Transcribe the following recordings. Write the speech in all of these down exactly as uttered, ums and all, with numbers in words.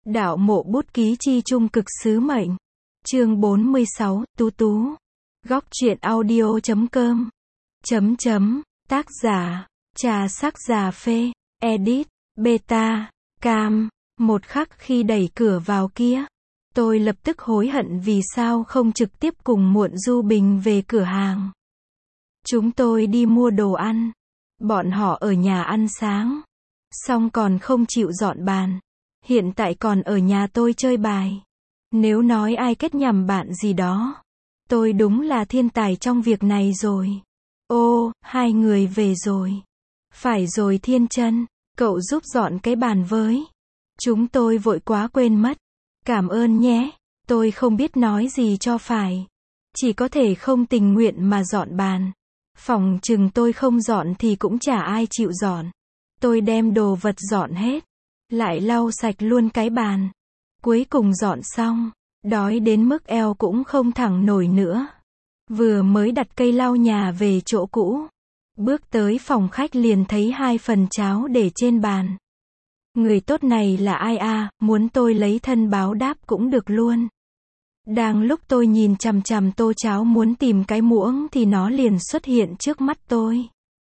Đạo mộ bút ký chi trung cực sứ mệnh. Chương bốn mươi sáu, Tú Tú. Góc truyện audio chấm com. Chấm chấm. Tác giả. Trà sắc già phê. Edit. Beta. Cam. Một khắc khi đẩy cửa vào kia, tôi lập tức hối hận vì sao không trực tiếp cùng Muộn Du Bình về cửa hàng. Chúng tôi đi mua đồ ăn. Bọn họ ở nhà ăn sáng. Xong còn không chịu dọn bàn. Hiện tại còn ở nhà tôi chơi bài. Nếu nói ai kết nhầm bạn gì đó, tôi đúng là thiên tài trong việc này rồi. Ô, hai người về rồi. Phải rồi Thiên Chân, cậu giúp dọn cái bàn với. Chúng tôi vội quá quên mất. Cảm ơn nhé, tôi không biết nói gì cho phải. Chỉ có thể không tình nguyện mà dọn bàn. Phòng chừng tôi không dọn thì cũng chả ai chịu dọn. Tôi đem đồ vật dọn hết. Lại lau sạch luôn cái bàn. Cuối cùng dọn xong, đói đến mức eo cũng không thẳng nổi nữa. Vừa mới đặt cây lau nhà về chỗ cũ. Bước tới phòng khách liền thấy hai phần cháo để trên bàn. Người tốt này là ai à, muốn tôi lấy thân báo đáp cũng được luôn. Đang lúc tôi nhìn chằm chằm tô cháo muốn tìm cái muỗng thì nó liền xuất hiện trước mắt tôi.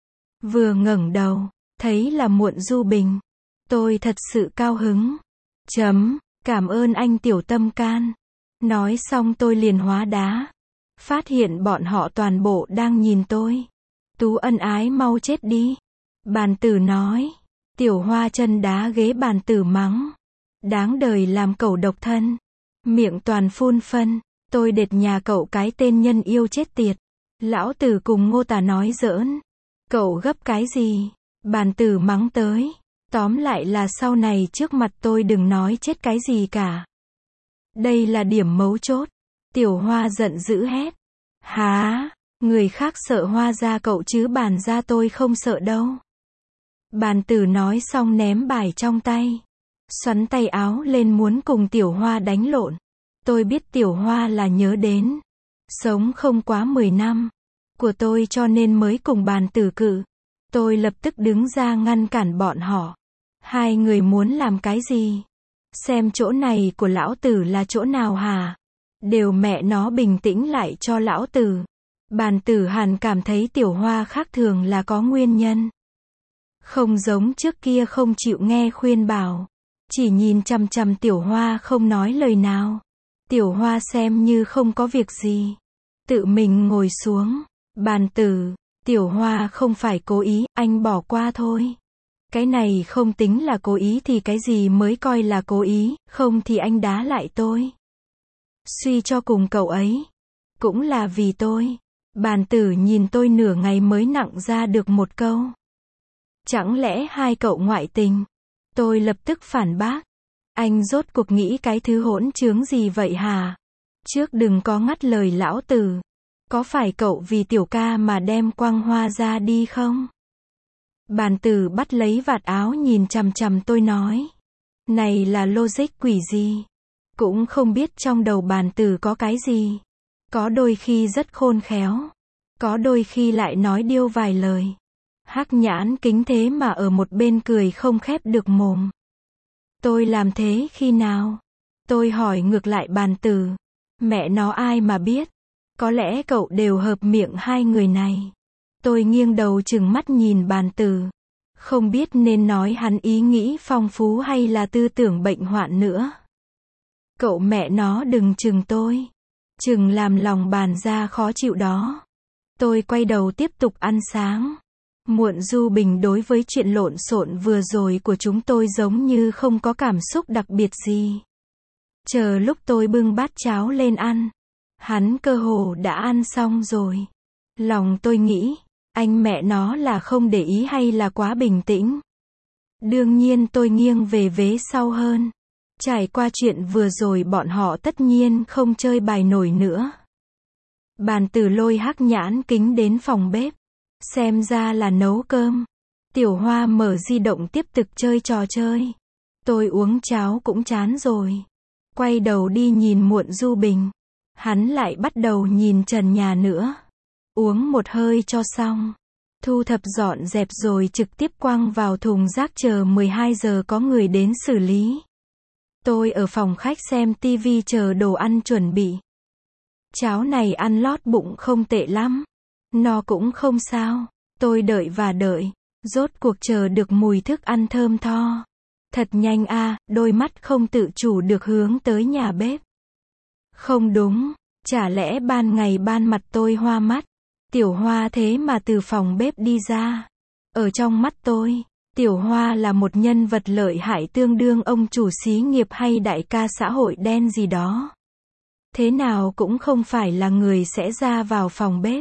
Vừa ngẩng đầu, thấy là Muộn Du Bình. Tôi thật sự cao hứng. Chấm, cảm ơn anh tiểu tâm can. Nói xong tôi liền hóa đá. Phát hiện bọn họ toàn bộ đang nhìn tôi. Tú ân ái mau chết đi. Bàn tử nói. Tiểu Hoa chân đá ghế bàn tử mắng. Đáng đời làm cẩu độc thân. Miệng toàn phun phân. Tôi đệt nhà cậu cái tên nhân yêu chết tiệt. Lão tử cùng Ngô Tả nói giỡn. Cậu gấp cái gì? Bàn tử mắng tới. Tóm lại là sau này trước mặt tôi đừng nói chết cái gì cả. Đây là điểm mấu chốt. Tiểu Hoa giận dữ hét. Há, người khác sợ Hoa ra cậu chứ bàn ra tôi không sợ đâu. Bàn tử nói xong ném bài trong tay. Xoắn tay áo lên muốn cùng Tiểu Hoa đánh lộn. Tôi biết Tiểu Hoa là nhớ đến. Sống không quá mười năm. Của tôi cho nên mới cùng bàn tử cự. Tôi lập tức đứng ra ngăn cản bọn họ. Hai người muốn làm cái gì? Xem chỗ này của lão tử là chỗ nào hả? Đều mẹ nó bình tĩnh lại cho lão tử. Bàn tử hẳn cảm thấy Tiểu Hoa khác thường là có nguyên nhân. Không giống trước kia không chịu nghe khuyên bảo. Chỉ nhìn chằm chằm Tiểu Hoa không nói lời nào. Tiểu Hoa xem như không có việc gì. Tự mình ngồi xuống. Bàn tử, Tiểu Hoa không phải cố ý, anh bỏ qua thôi. Cái này không tính là cố ý thì cái gì mới coi là cố ý, không thì anh đá lại tôi. Suy cho cùng cậu ấy. Cũng là vì tôi. Bàn tử nhìn tôi nửa ngày mới nặng ra được một câu. Chẳng lẽ hai cậu ngoại tình? Tôi lập tức phản bác. Anh rốt cuộc nghĩ cái thứ hỗn trướng gì vậy hả? Trước đừng có ngắt lời lão tử. Có phải cậu vì Tiểu ca mà đem Quang Hoa ra đi không? Bàn tử bắt lấy vạt áo nhìn chằm chằm tôi nói. Này là logic quỷ gì? Cũng không biết trong đầu bàn tử có cái gì. Có đôi khi rất khôn khéo. Có đôi khi lại nói điêu vài lời. Hắc nhãn kính thế mà ở một bên cười không khép được mồm. Tôi làm thế khi nào? Tôi hỏi ngược lại bàn tử. Mẹ nó ai mà biết? Có lẽ cậu đều hợp miệng hai người này. Tôi nghiêng đầu chừng mắt nhìn bàn tử. Không biết nên nói hắn ý nghĩ phong phú hay là tư tưởng bệnh hoạn nữa. Cậu mẹ nó đừng chừng tôi. Chừng làm lòng bàn ra khó chịu đó. Tôi quay đầu tiếp tục ăn sáng. Muộn Du Bình đối với chuyện lộn xộn vừa rồi của chúng tôi giống như không có cảm xúc đặc biệt gì. Chờ lúc tôi bưng bát cháo lên ăn. Hắn cơ hồ đã ăn xong rồi. Lòng tôi nghĩ. Anh mẹ nó là không để ý hay là quá bình tĩnh? Đương nhiên tôi nghiêng về vế sau hơn. Trải qua chuyện vừa rồi bọn họ tất nhiên không chơi bài nổi nữa. Bàn tử lôi hắc nhãn kính đến phòng bếp. Xem ra là nấu cơm. Tiểu Hoa mở di động tiếp tục chơi trò chơi. Tôi uống cháo cũng chán rồi. Quay đầu đi nhìn Muộn Du Bình. Hắn lại bắt đầu nhìn trần nhà nữa. Uống một hơi cho xong. Thu thập dọn dẹp rồi trực tiếp quăng vào thùng rác chờ mười hai giờ có người đến xử lý. Tôi ở phòng khách xem tivi chờ đồ ăn chuẩn bị. Cháo này ăn lót bụng không tệ lắm. No cũng không sao. Tôi đợi và đợi. Rốt cuộc chờ được mùi thức ăn thơm tho. Thật nhanh a, đôi mắt không tự chủ được hướng tới nhà bếp. Không đúng, chả lẽ ban ngày ban mặt tôi hoa mắt. Tiểu Hoa thế mà từ phòng bếp đi ra. Ở trong mắt tôi, Tiểu Hoa là một nhân vật lợi hại tương đương ông chủ xí nghiệp hay đại ca xã hội đen gì đó. Thế nào cũng không phải là người sẽ ra vào phòng bếp.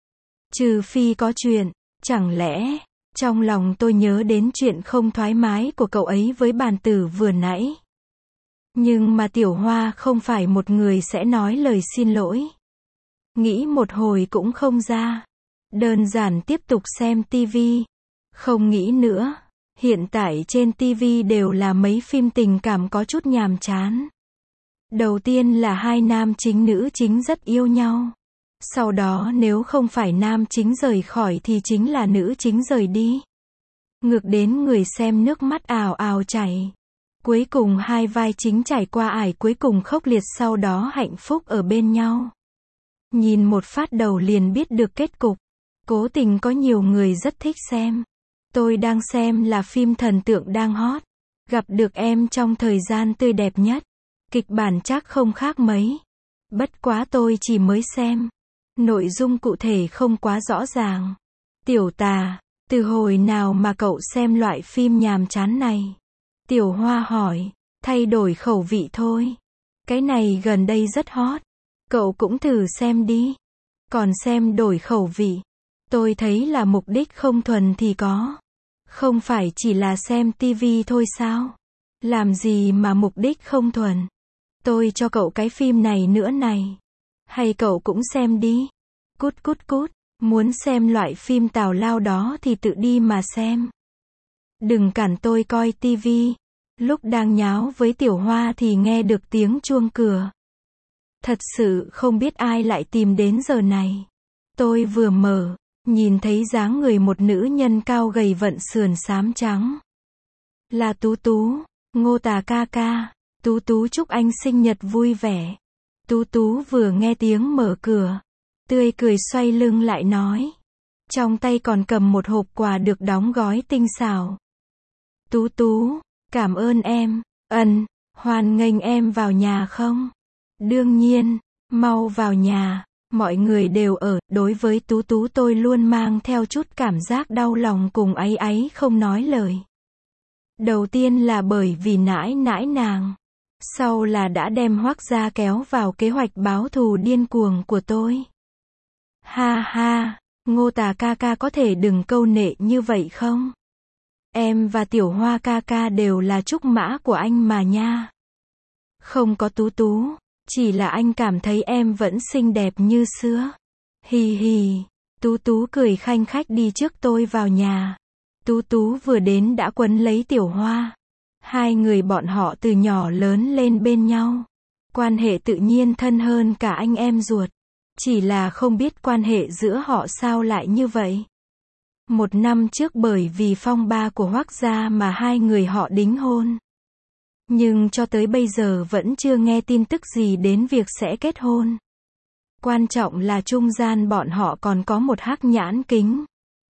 Trừ phi có chuyện, chẳng lẽ... Trong lòng tôi nhớ đến chuyện không thoải mái của cậu ấy với bàn tử vừa nãy. Nhưng mà Tiểu Hoa không phải một người sẽ nói lời xin lỗi. Nghĩ một hồi cũng không ra. Đơn giản tiếp tục xem tivi. Không nghĩ nữa. Hiện tại trên tivi đều là mấy phim tình cảm có chút nhàm chán. Đầu tiên là hai nam chính nữ chính rất yêu nhau. Sau đó nếu không phải nam chính rời khỏi thì chính là nữ chính rời đi. Ngược đến người xem nước mắt ào ào chảy. Cuối cùng hai vai chính trải qua ải cuối cùng khốc liệt sau đó hạnh phúc ở bên nhau. Nhìn một phát đầu liền biết được kết cục. Cố tình có nhiều người rất thích xem. Tôi đang xem là phim thần tượng đang hot. Gặp được em trong thời gian tươi đẹp nhất. Kịch bản chắc không khác mấy. Bất quá tôi chỉ mới xem. Nội dung cụ thể không quá rõ ràng. Tiểu Tà, từ hồi nào mà cậu xem loại phim nhàm chán này? Tiểu Hoa hỏi, thay đổi khẩu vị thôi. Cái này gần đây rất hot. Cậu cũng thử xem đi. Còn xem đổi khẩu vị. Tôi thấy là mục đích không thuần thì có. Không phải chỉ là xem tivi thôi sao? Làm gì mà mục đích không thuần? Tôi cho cậu cái phim này nữa này. Hay cậu cũng xem đi. Cút cút cút, muốn xem loại phim tào lao đó thì tự đi mà xem. Đừng cản tôi coi tivi. Lúc đang nháo với Tiểu Hoa thì nghe được tiếng chuông cửa. Thật sự không biết ai lại tìm đến giờ này. Tôi vừa mở, nhìn thấy dáng người một nữ nhân cao gầy vận sườn xám trắng. Là Tú Tú, Ngô Tà ca ca. Tú Tú chúc anh sinh nhật vui vẻ. Tú Tú vừa nghe tiếng mở cửa, tươi cười xoay lưng lại nói. Trong tay còn cầm một hộp quà được đóng gói tinh xảo. Tú Tú, cảm ơn em. Ân, hoan nghênh em vào nhà không? Đương nhiên, mau vào nhà. Mọi người đều ở, đối với Tú Tú tôi luôn mang theo chút cảm giác đau lòng cùng áy áy không nói lời. Đầu tiên là bởi vì nãi nãi nàng. Sau là đã đem Hoắc gia kéo vào kế hoạch báo thù điên cuồng của tôi. Ha ha, Ngô Tà ca ca có thể đừng câu nệ như vậy không? Em và Tiểu Hoa ca ca đều là trúc mã của anh mà nha. Không có Tú Tú, chỉ là anh cảm thấy em vẫn xinh đẹp như xưa. Hì hì, Tú Tú cười khanh khách đi trước tôi vào nhà. Tú Tú vừa đến đã quấn lấy Tiểu Hoa. Hai người bọn họ từ nhỏ lớn lên bên nhau. Quan hệ tự nhiên thân hơn cả anh em ruột. Chỉ là không biết quan hệ giữa họ sao lại như vậy. Một năm trước bởi vì phong ba của Hoắc gia mà hai người họ đính hôn. Nhưng cho tới bây giờ vẫn chưa nghe tin tức gì đến việc sẽ kết hôn. Quan trọng là trung gian bọn họ còn có một hắc nhãn kính.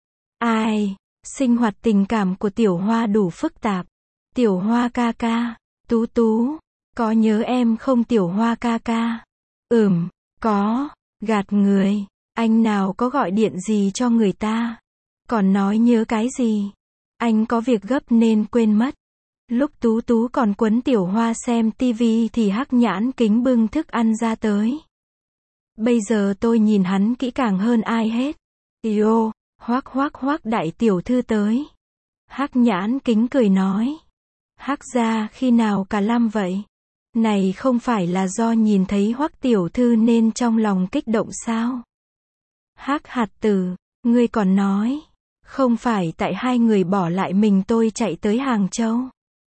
Ai, sinh hoạt tình cảm của Tiểu Hoa đủ phức tạp. Tiểu Hoa ca ca, Tú Tú, có nhớ em không Tiểu Hoa ca ca? Ừm, có, gạt người, anh nào có gọi điện gì cho người ta? Còn nói nhớ cái gì? Anh có việc gấp nên quên mất. Lúc Tú Tú còn quấn Tiểu Hoa xem tivi thì hắc nhãn kính bưng thức ăn ra tới. Bây giờ tôi nhìn hắn kỹ càng hơn ai hết. Yêu, Hoắc Hoắc Hoắc đại tiểu thư tới. Hắc nhãn kính cười nói. Hắc gia khi nào cả năm vậy? Này không phải là do nhìn thấy Hoắc tiểu thư nên trong lòng kích động sao? Hắc hạt tử, ngươi còn nói. Không phải tại hai người bỏ lại mình tôi chạy tới Hàng Châu.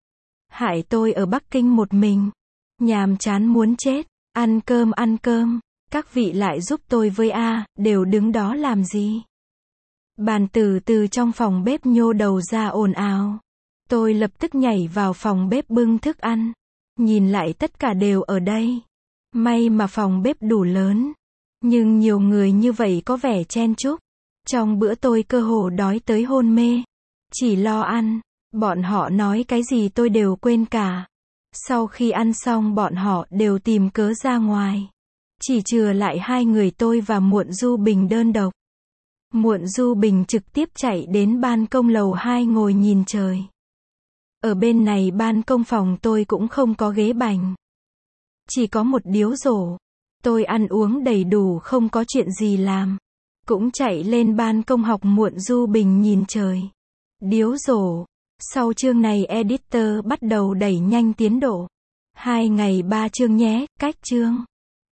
Hại tôi ở Bắc Kinh một mình. Nhàm chán muốn chết. Ăn cơm ăn cơm. Các vị lại giúp tôi với A, đều đứng đó làm gì? Bàn tử từ trong phòng bếp nhô đầu ra ồn ào. Tôi lập tức nhảy vào phòng bếp bưng thức ăn. Nhìn lại tất cả đều ở đây. May mà phòng bếp đủ lớn. Nhưng nhiều người như vậy có vẻ chen chúc. Trong bữa tôi cơ hồ đói tới hôn mê. Chỉ lo ăn. Bọn họ nói cái gì tôi đều quên cả. Sau khi ăn xong bọn họ đều tìm cớ ra ngoài. Chỉ chừa lại hai người tôi và Muộn Du Bình đơn độc. Muộn Du Bình trực tiếp chạy đến ban công lầu hai ngồi nhìn trời. Ở bên này ban công phòng tôi cũng không có ghế bành. Chỉ có một điếu rổ. Tôi ăn uống đầy đủ không có chuyện gì làm. Cũng chạy lên ban công học Muộn Du Bình nhìn trời. Điếu rổ. Sau chương này editor bắt đầu đẩy nhanh tiến độ. Hai ngày ba chương nhé, cách chương.